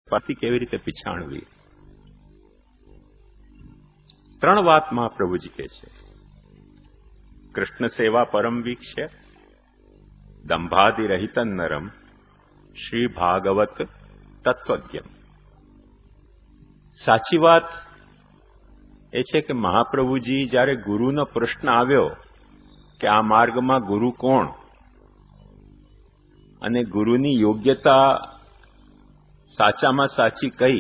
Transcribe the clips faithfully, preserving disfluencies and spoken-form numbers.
પાથી કેવી રીતે પીછાણવી. ત્રણ વાત મહાપ્રભુજી કહે છે. કૃષ્ણ સેવા પરમ વીક્ષ્ય, દંભાદિ રહિતન નરમ, શ્રી ભાગવત તત્વજ્ઞમ. સાચી વાત એ છે કે મહાપ્રભુજી જ્યારે ગુરુનો પ્રશ્ન આવ્યો કે આ માર્ગમાં ગુરુ કોણ અને ગુરુની યોગ્યતા સાચામાં સાચી કઈ,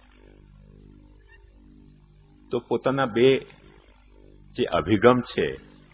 તો પોતાના બે જે અભિગમ છે,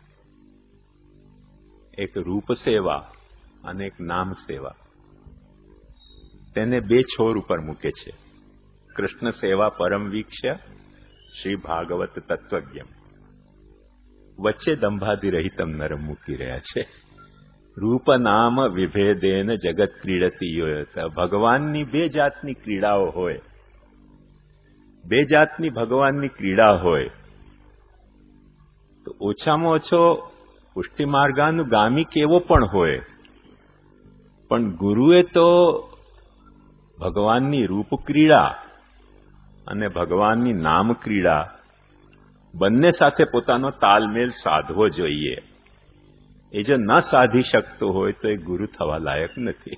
એક રૂપ સેવા અને એક નામ સેવા, તેને બે છોર ઉપર મૂકે છે. કૃષ્ણ સેવા પરમ વીક્ષ્ય, શ્રી ભાગવત તત્વજ્ઞમ. વચ્ચે દંભાદિ રહિતમ નરમ મૂકી રહ્યા છે. રૂપ નામ વિભેદેન જગત ક્રીડતી યોયત. ભગવાનની બે જાતની ક્રીડાઓ હોય, બે જાતની ભગવાનની ક્રીડા હોય, તો ઓછામાં ઓછો પુષ્ટિ માર્ગાનુગામી કેવો પણ હોય, પણ ગુરુએ તો ભગવાનની રૂપ ક્રીડા અને ભગવાનની નામ ક્રીડા બંને સાથે પોતાનો તાલમેલ સાધવો જોઈએ. એ જો ન સાધી શકતો હોય તો એ ગુરુ થવા લાયક નથી.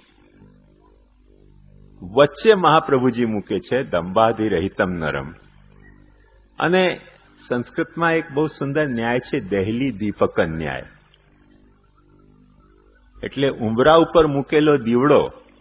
વચ્ચે મહાપ્રભુજી મૂકે છે દંભાધિ રહિતમ નરમ. અને સંસ્કૃતમાં એક બહુ સુંદર ન્યાય છે, દહેલી દીપક ન્યાય. એટલે ઉંબરા ઉપર મૂકેલો દીવડો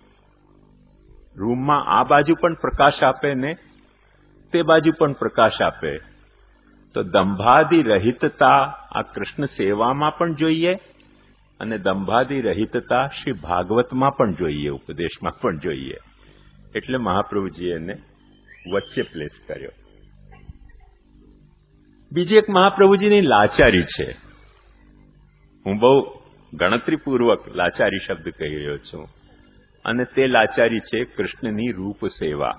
રૂમમાં આ બાજુ પણ પ્રકાશ આપે ને તે બાજુ પણ પ્રકાશ આપે. તો દંભાદિ રહિતતા આ કૃષ્ણ સેવામાં પણ જોઈએ અને દંભાદિ રહિતતા શ્રી ભાગવતમાં પણ જોઈએ, ઉપદેશમાં પણ જોઈએ. એટલે મહાપ્રભુજીએ એને વચ્ચે પ્લેસ કર્યો. બીજી એક મહાપ્રભુજીની લાચારી છે. હું બહુ ગણતરીપૂર્વક લાચારી શબ્દ કહી રહ્યો છું, અને તે લાચારી છે કૃષ્ણની રૂપ સેવા.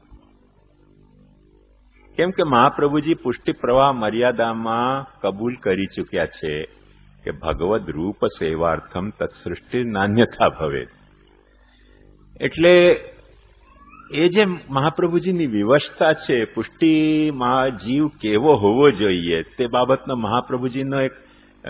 કેમ કે મહાપ્રભુજી પુષ્ટિ પ્રવાહ મર્યાદામાં કબૂલ કરી ચૂક્યા છે કે ભગવદ રૂપ સેવાર્થમ તત્સૃષ્ટિ નાન્યથા ભવે. એટલે એ જે મહાપ્રભુજીની વિવશતા છે, પુષ્ટિમાં જીવ કેવો હોવો જોઈએ, તે બાબતનો મહાપ્રભુજીનો એક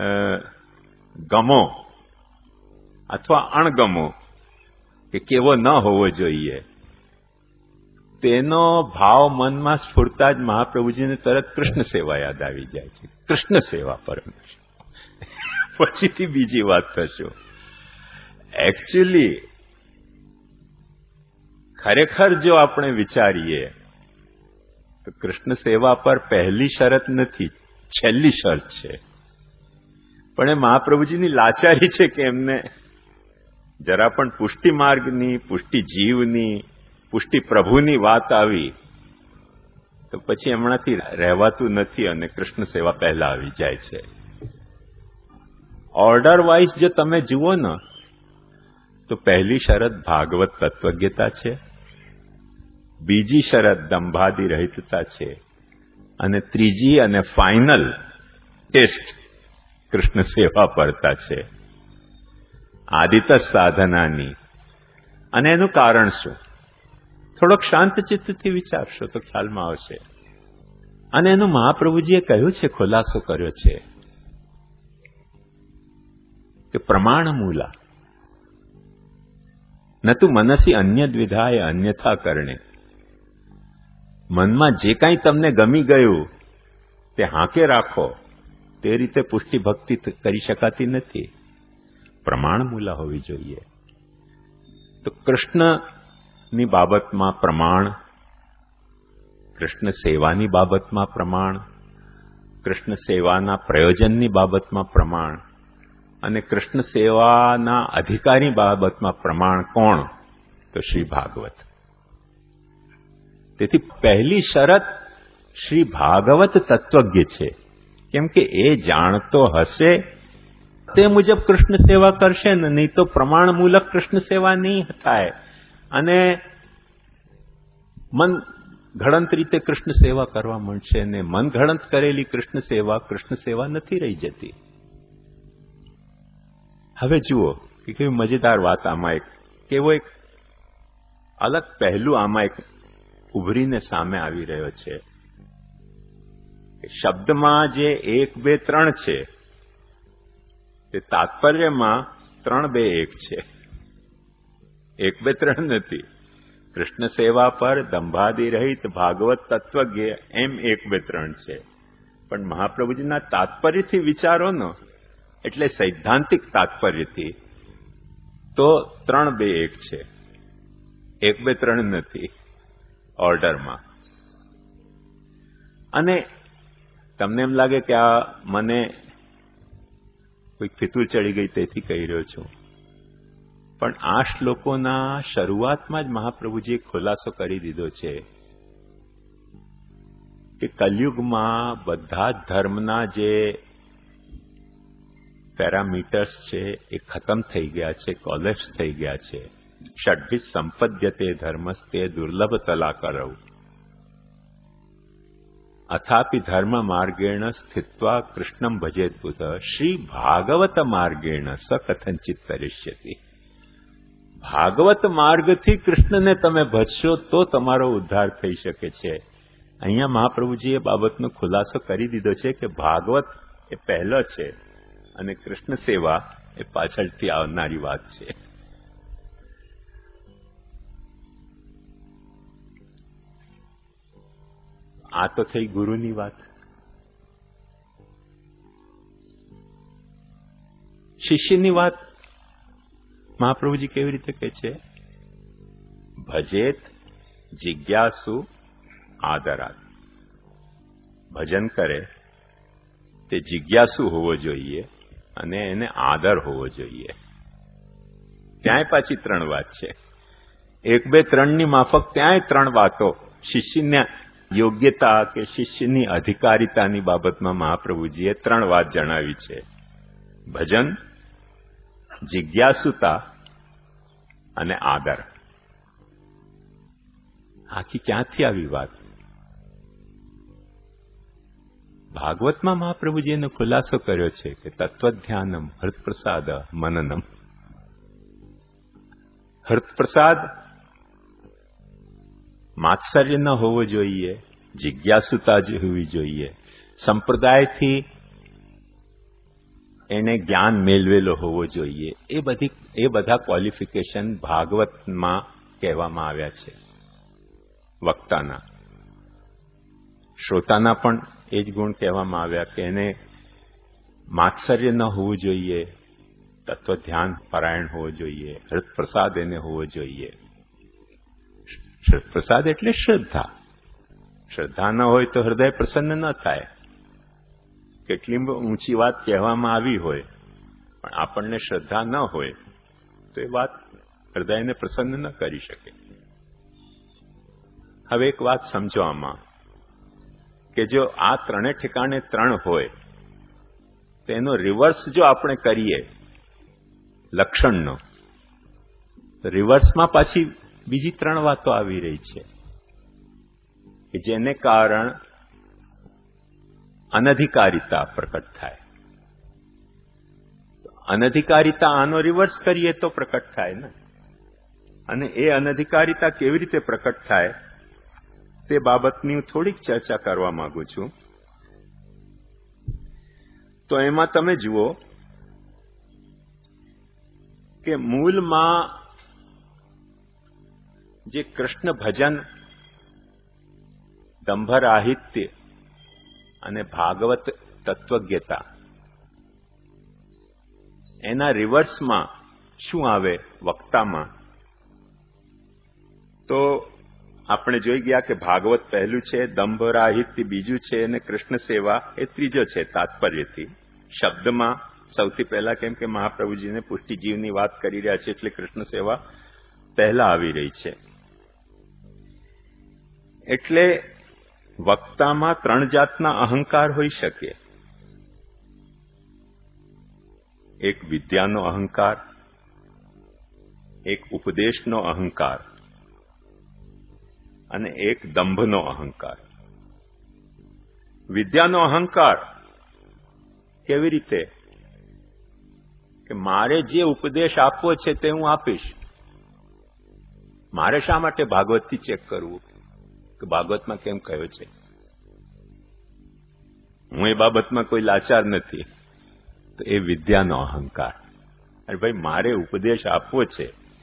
ગમો અથવા અણગમો કે કેવો ન હોવો જોઈએ, તેનો ભાવ મનમાં સ્ફુરતા જ મહાપ્રભુજીને તરત કૃષ્ણ સેવા યાદ આવી જાય છે. કૃષ્ણ સેવા પરમ. પછીથી બીજી વાત થશે. એકચ્યુઅલી ખરેખર જો આપણે વિચારીએ તો કૃષ્ણ સેવા પર પહેલી શરત નથી, છેલ્લી શરત છે. પણ એ મહાપ્રભુજીની લાચારી છે કે એમને જરા પણ પુષ્ટિ માર્ગની, પુષ્ટિ જીવની, પુષ્ટિ પ્રભુની વાત આવી તો પછી એમનાથી રહેવાતું નથી અને કૃષ્ણ સેવા પહેલા આવી જાય છે. ઓર્ડર વાઇઝ જો તમે જુઓ ને તો પહેલી શરત ભાગવત તત્વજ્ઞતા છે, બીજી શરત દંભાદિ રહિતતા છે, અને ત્રીજી અને ફાઇનલ ટેસ્ટ કૃષ્ણ સેવા પરતા છે, આદિત સાધનાની. અને એનું કારણ શું? થોડોક શાંત ચિત્તથી વિચારશો તો ખ્યાલમાં આવશે. અને એનું મહાપ્રભુજીએ કહ્યું છે, ખુલાસો કર્યો છે કે પ્રમાણ મૂલા ન તું મનસી અન્ય દ્વિધાય અન્યથા કરણે. મનમાં જે કાંઈ તમને ગમી ગયું તે હાંકે રાખો, તે રીતે પુષ્ટિ ભક્તિ કરી શકાતી નથી. પ્રમાણ મૂલા હોવી જોઈએ. તો કૃષ્ણની બાબતમાં પ્રમાણ, કૃષ્ણ સેવાની બાબતમાં પ્રમાણ, કૃષ્ણ સેવાના પ્રયોજનની બાબતમાં પ્રમાણ અને કૃષ્ણ સેવાના અધિકારી બાબતમાં પ્રમાણ કોણ? તો શ્રી ભાગવત. તેથી પહેલી શરત શ્રી ભાગવત તત્વજ્ઞ છે. કેમ કે એ જાણતો હશે તે મુજબ કૃષ્ણ સેવા કરશે ને, નહીં તો પ્રમાણમૂલક કૃષ્ણ સેવા નહીં થાય અને મન ઘડંત રીતે કૃષ્ણ સેવા કરવા માંડશે ને મન ઘડંત કરેલી કૃષ્ણ સેવા કૃષ્ણ સેવા નથી રહી જતી. હવે જુઓ કે કેવી મજેદાર વાત આમાં એક કેવો એક અલગ પહેલું આમાં એક ઉભરીને સામે આવી રહ્યો છે. શબ્દમાં જે એક બે ત્રણ છે તે તાત્પર્યમાં ત્રણ બે એક છે. એક બે ત્રણ નથી. કૃષ્ણ સેવા પર દંભાદિ રહિત ભાગવત તત્વજ્ઞ એમ એક બે ત્રણ છે. પણ મહાપ્રભુજીના તાત્પર્યથી વિચારોનો એટલે સૈદ્ધાંતિક તાત્પર્યથી તો ત્રણ બે એક છે. એક બે ત્રણ નથી ઓર્ડરમાં. અને તમને એમ લાગે કે આ મને કોઈ ફિતુર ચડી ગઈ તેથી કહી રહ્યો છું, પણ આ શ્લોકોના શરૂઆતમાં જ મહાપ્રભુજીએ ખુલાસો કરી દીધો છે કે કલયુગમાં બધા જ ધર્મના જે પેરામીટર્સ છે એ ખતમ થઈ ગયા છે, કોલેપ્સ થઈ ગયા છે. ષડભિ સંપદ્યતે ધર્મસ્તે દુર્લભ તલા કરવ અથાપી ધર્મ માર્ગેણ સ્થિત્વા કૃષ્ણમ ભજેત પુત શ્રી ભાગવત માર્ગેણ સ કથંચિત તરિષ્યતિ. ભાગવત માર્ગથી કૃષ્ણને તમે ભજશો તો તમારો ઉદ્ધાર થઈ શકે છે. અહીંયા મહાપ્રભુજીએ બાબતનો ખુલાસો કરી દીધો છે કે ભાગવત એ પહેલો છે અને કૃષ્ણ સેવા એ પાછળથી આવનારી વાત છે. આ તો થઈ ગુરુની વાત. શિષ્યની વાત મહાપ્રભુજી કેવી રીતે કહે છે? ભજેત જિજ્ઞાસુ આદરાત. ભજન કરે તે જિજ્ઞાસુ હોવો જોઈએ અને એને આદર હોવો જોઈએ. ત્યાંય પાછી ત્રણ વાત છે. એક બે ત્રણની માફક ત્યાંય ત્રણ વાતો શિષ્યને યોગ્યતા કે શિષ્યની અધિકારિતાની બાબતમાં મહાપ્રભુજીએ ત્રણ વાત જણાવી છે. ભજન, જિજ્ઞાસુતા અને આદર. આખી ક્યાંથી આવી વાત? ભાગવતમાં મહાપ્રભુજીએ એનો ખુલાસો કર્યો છે કે તત્વધ્યાનમ હૃતપ્રસાદ મનનમ. હૃતપ્રસાદ માત્સર્ય ન હોવો જોઈએ, જિજ્ઞાસુતા જ હોવી જોઈએ, સંપ્રદાયથી એને જ્ઞાન મેળવેલો હોવો જોઈએ. એ બધી એ બધા ક્વોલિફિકેશન ભાગવતમાં કહેવામાં આવ્યા છે. વક્તાના, શ્રોતાના પણ એ જ ગુણ કહેવામાં આવ્યા કે એને માત્સર્ય ન હોવું જોઈએ, તત્વધ્યાન પરાયણ હોવો જોઈએ, હૃતપ્રસાદ એને હોવો જોઈએ. પ્રસાદ એટલે શ્રદ્ધા. શ્રદ્ધા ન હોય તો હૃદય પ્રસન્ન ન થાય. કેટલી ઊંચી વાત કહેવામાં આવી હોય પણ આપણને શ્રદ્ધા ન હોય તો એ વાત હૃદયને પ્રસન્ન ન કરી શકે. હવે એક વાત સમજો આમાં કે જો આ ત્રણે ઠેકાણે ત્રણ હોય તો એનો રિવર્સ જો આપણે કરીએ લક્ષણનો, તો રિવર્સમાં પાછી બીજી ત્રણ વાતો આવી રહી છે કે જેને કારણ અનધિકારિતા પ્રકટ થાય. અનધિકારિતા આનો રિવર્સ કરીએ તો પ્રકટ થાય ને. અને એ અનધિકારિતા કેવી રીતે પ્રકટ થાય તે બાબતની હું થોડીક ચર્ચા કરવા માંગુ છું. તો એમાં તમે જુઓ કે મૂળમાં જે કૃષ્ણ ભજન, દંભરાહિત્ય અને ભાગવત તત્વજ્ઞતા, એના રિવર્સમાં શું આવે વક્તામાં? તો આપણે જોઈ ગયા કે ભાગવત પહેલું છે, દંભરાહિત્ય બીજું છે અને કૃષ્ણ સેવા એ ત્રીજો છે. તાત્પર્યથી શબ્દમાં સૌથી પહેલા, કેમ કે મહાપ્રભુજીને પુષ્ટિજીવની વાત કરી રહ્યા છે એટલે કૃષ્ણ સેવા પહેલા આવી રહી છે. એટલે વક્તામાં ત્રણ જાતના અહંકાર હોઈ શકે. એક વિદ્યાનો અહંકાર, એક ઉપદેશનો અહંકાર અને એક દંભનો અહંકાર. વિદ્યાનો અહંકાર કેવી રીતે? કે મારે જે ઉપદેશ આપવો છે તે હું આપીશ. મારે શા માટે ભાગવતથી ચેક કરવું કે ભાગવતમાં કેમ કહ્યો છે? હું એ બાબતમાં કોઈ લાચાર નથી. તો એ વિદ્યાનો અહંકાર. અરે ભાઈ, મારે ઉપદેશ આપવો છે.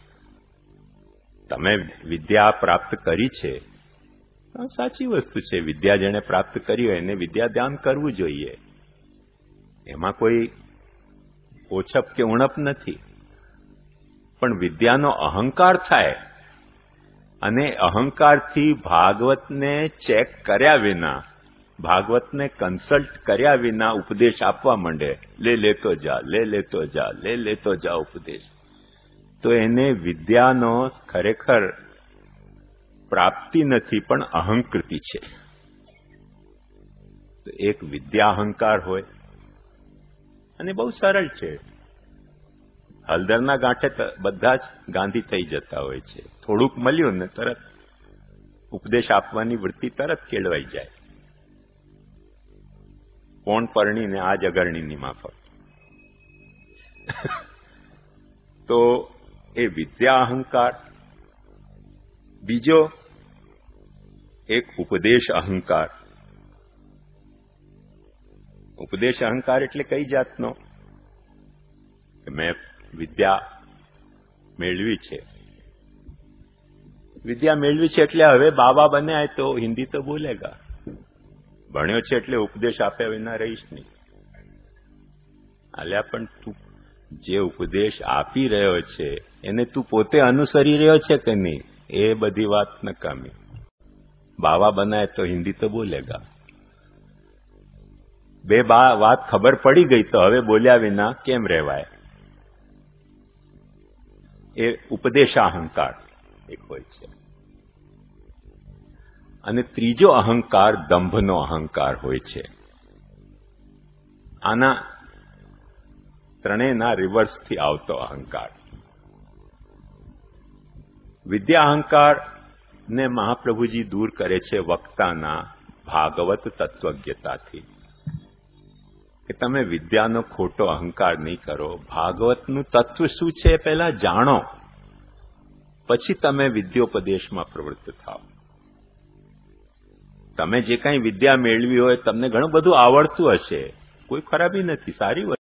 તમે વિદ્યા પ્રાપ્ત કરી છે, સાચી વસ્તુ છે. વિદ્યા જેણે પ્રાપ્ત કરી હોય એને વિદ્યા દાન કરવું જોઈએ. એમાં કોઈ ઓછપ કે ઉણપ નથી. પણ વિદ્યાનો અહંકાર થાય અને અહંકારથી ભાગવતને ચેક કર્યા વિના, ભાગવતને કન્સલ્ટ કર્યા વિના ઉપદેશ આપવા માંડે, લે લેતો જા, લે લેતો જા, લે લેતો જા ઉપદેશ, તો એને વિદ્યાનો ખરેખર પ્રાપ્તિ નથી પણ અહંકૃતિ છે. તો એક વિદ્યા અહંકાર હોય, અને બહુ સરળ છે. હળદરના ગાંઠે બધા જ ગાંધી થઈ જતા હોય છે. થોડુંક મળ્યું ને તરત ઉપદેશ આપવાની વૃત્તિ તરત કેળવાઈ જાય. કોણ પરણીને આ જગરણીની માફક. તો એ વિદ્યા અહંકાર. બીજો એક ઉપદેશ અહંકાર. ઉપદેશ અહંકાર એટલે કઈ જાતનો? કે મેં વિદ્યા મેળવી છે. વિદ્યા મેળવી છે એટલે હવે બાબા બન્યા તો હિન્દી તો બોલેગા. ભણ્યો છે એટલે ઉપદેશ આપ્યા વિના રહીશ નહીં. આલ્યા પણ તું જે ઉપદેશ આપી રહ્યો છે એને તું પોતે અનુસરી રહ્યો છે કે નહીં, એ બધી વાત નકામી. બાવા બનાય તો હિન્દી તો બોલેગા. બે બા વાત ખબર પડી ગઈ તો હવે બોલ્યા વિના કેમ રહેવાય? એ ઉપદેશાહંકાર એક હોય છે. અને ત્રીજો અહંકાર દંભનો અહંકાર હોય છે. આના ત્રણેયના રિવર્સથી આવતો અહંકાર. વિદ્યા અહંકાર ને મહાપ્રભુજી દૂર કરે છે વક્તાના ભાગવત તત્વજ્ઞતાથી, કે તમે વિદ્યાનો ખોટો અહંકાર નહીં કરો. ભાગવતનું તત્વ શું છે પહેલા જાણો, પછી તમે વિદ્યોપદેશમાં પ્રવૃત્ત થાઓ. તમે જે કાંઈ વિદ્યા મેળવી હોય, તમને ઘણું બધું આવડતું હશે, કોઈ ખરાબી નથી, સારી